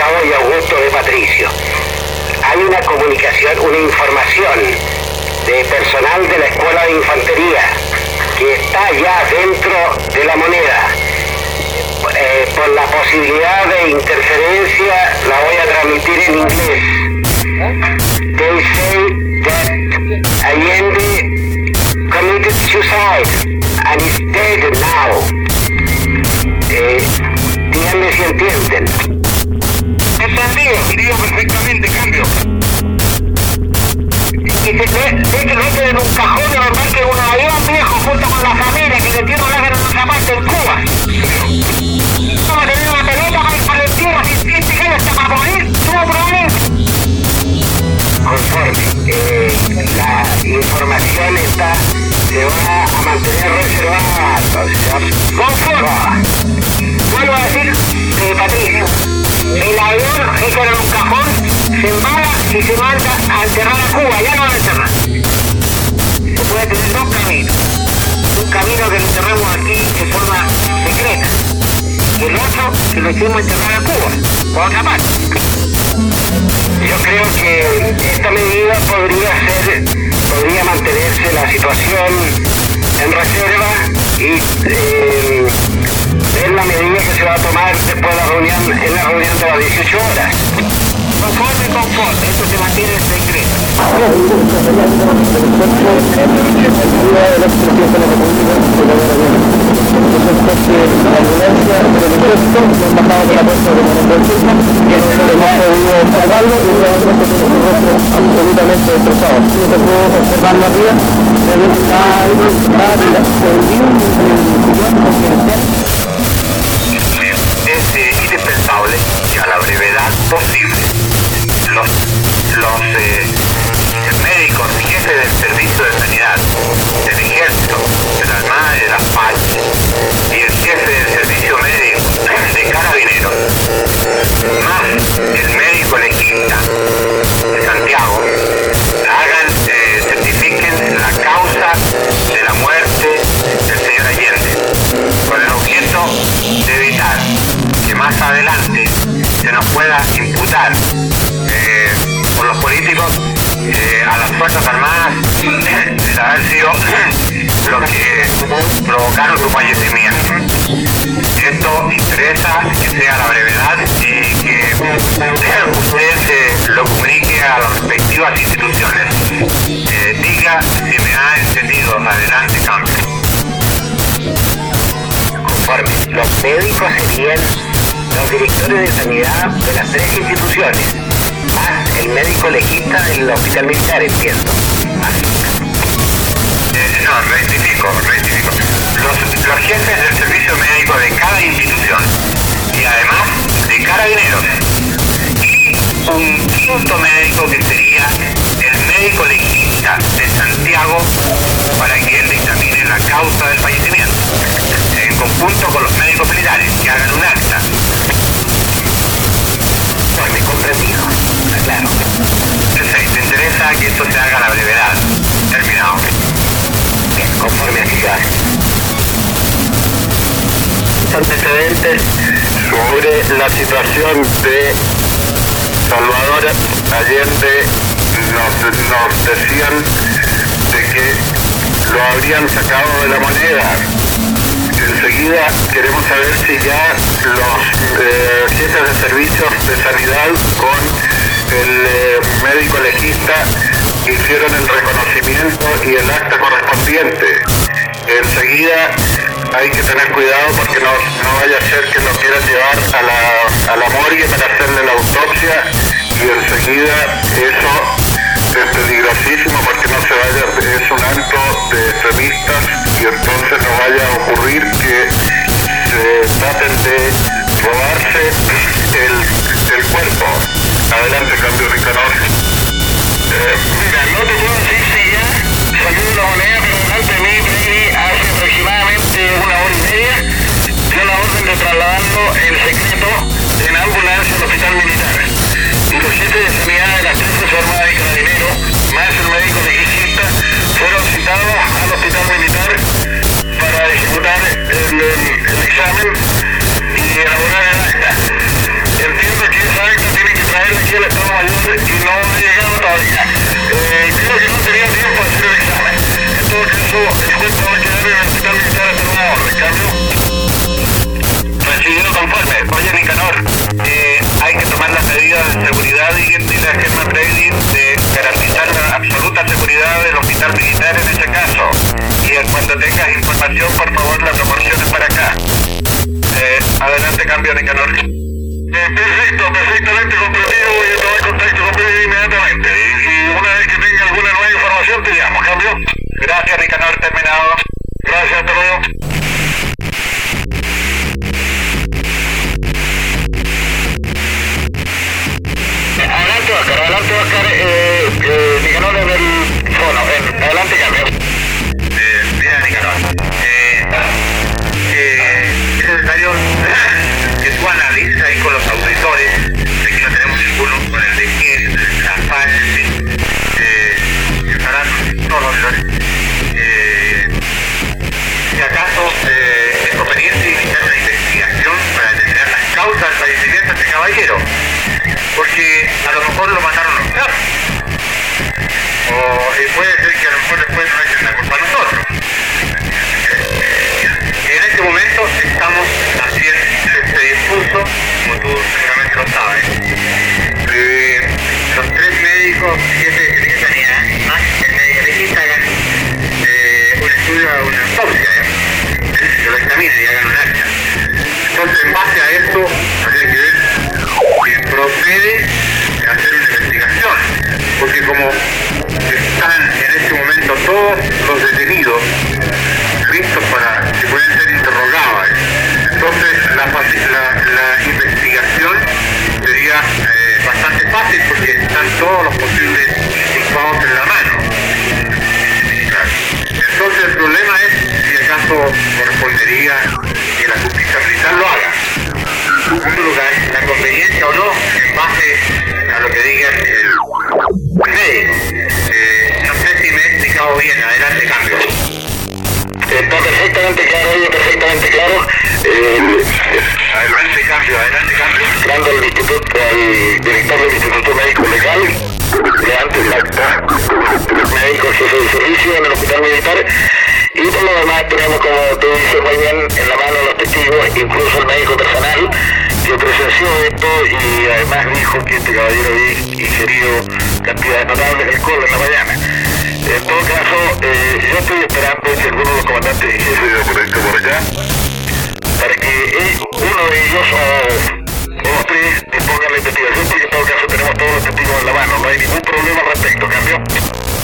Gustavo y Augusto de Patricio. Hay una comunicación, una información de personal de la Escuela de Infantería que está ya dentro de La Moneda. Por la posibilidad de interferencia la voy a transmitir en inglés. They say that Allende committed suicide and is dead now. Díganme si entienden. Entendido, diría perfectamente, cambio. Y se ve que lo meten en un cajón de normal que un avión viejo junto con la familia que le tiene lágrimas en otra parte en Cuba. Vamos a tener una pelota para ir para el tierra sin triste que hasta para morir, tuvo problemas. Conforme, la información se va a mantener reservada. Conforme. Vuelvo a decir, Patricio, el avión hecho en un cajón se embala y se manda a enterrar a Cuba, ya no van a enterrar. Se puede tener dos caminos. Un camino que lo enterremos aquí de forma secreta. Y el otro que lo hicimos enterrar a Cuba, por otra parte. Yo creo que esta medida podría mantenerse la situación en reserva y es la medida que se va a tomar después de la reunión, en la reunión de las 18 horas. Conforme, esto se mantiene en secreto. Absolutamente destrozado. Se pudo observarlo arriba, es indispensable que a la brevedad posible los médicos y jefes del servicio de sanidad, del ejército, de la armada y de las FARC y el jefe del servicio médico de carabineros, más el médico legista de Santiago, certifiquen la causa de la muerte del señor Allende, con el objeto de evitar que más adelante se nos pueda imputar por los políticos a las Fuerzas Armadas de haber sido los que provocaron su fallecimiento. Esto interesa que sea a la brevedad y que usted lo comunique a las respectivas instituciones. Diga si me ha entendido. Adelante, Campos. Conforme, los médicos serían los directores de sanidad de las tres instituciones, más el médico legista del hospital militar, entiendo. No, rectifico. Los jefes del servicio médico de cada institución y además de carabineros. Y un quinto médico que sería el médico legista de Santiago para que él dictamine la causa del fallecimiento. En conjunto con los médicos militares que hagan un acta. Pues me he comprendido, claro. Perfecto, interesa que esto se haga a la brevedad. Terminado. Bien, conforme así se hace. Antecedentes sobre la situación de Salvador Allende nos decían de que lo habrían sacado de La Moneda. Enseguida queremos saber si ya los jefes de servicios de sanidad con el médico legista hicieron el reconocimiento y el acta correspondiente. Enseguida hay que tener cuidado porque no vaya a ser que lo quieran llevar a la morgue para hacerle la autopsia y enseguida eso es peligrosísimo porque no se vaya, es un acto de extremistas y entonces no vaya a ocurrir que se traten de robarse el cuerpo. Adelante, cambio Ricardo. Mira, no te puedo decir si ya salió de La Moneda, pero delante de mí, hace aproximadamente una hora y media, dio la orden de trasladarlo en secreto en ambulancia al hospital militar. Y los jefes de sanidad de las tres Fuerzas Armadas y Carabineros, más el médico legista, fueron citados al hospital militar para ejecutar el examen y elaborar el acta. Entiendo que es algo al militar en ese caso. Y cuando tengas información, por favor, la proporciones para acá. Adelante, cambio, Nicanor. Perfecto, perfectamente comprendido. Voy a tomar contacto con ustedes inmediatamente. Y una vez que tenga alguna nueva información, te llamo. ¿Cambio? Gracias, Nicanor, terminado. Gracias, hasta luego. Adelante, Oscar, Nicanor en el fono, adelante, cambio. Mira, Nicanor, es necesario que tú analices ahí con los auditores, sé que no tenemos ninguno con el de quién, la paz, en fin, estarán todos los auditores. Si acaso es conveniente iniciar una investigación para determinar las causas del fallecimiento de este caballero, porque a lo mejor lo mataron los carros, o puede ser que a lo mejor después no echen la culpa a nosotros. En este momento estamos haciendo este discurso, como tú seguramente lo sabes. Los 3 médicos, 7 de secretaría, más el médico legista hagan un estudio, una autopsia, que lo examinen y hagan un acta. Entonces, en base a esto, habría que ver si procede a hacer una investigación, porque como están en este momento todos los detenidos listos para que pueden ser interrogados, entonces la investigación sería bastante fácil porque están todos los posibles implicados en la mano. Entonces el problema es si acaso correspondería que la justicia militar lo haga. En segundo lugar, la conveniencia o no en base a lo que diga el médico. No sé si me he explicado bien. Adelante, cambio. Está perfectamente claro, perfectamente claro. Adelante, cambio. Entrando al director del Instituto Médico Legal, delante del acta, médico jefe de servicio en el hospital militar, y por lo demás tenemos, como tú dices muy bien, en la mano los testigos, incluso el médico personal, que presenció esto y además dijo que este caballero había ingerido cantidades notables de alcohol en la mañana. En todo caso, yo estoy esperando que alguno de los comandantes y jefes por acá, para que uno de ellos o los 3 dispongan la investigación, porque en todo caso tenemos todos los testigos en la mano, no hay ningún problema al respecto, ¿cambio?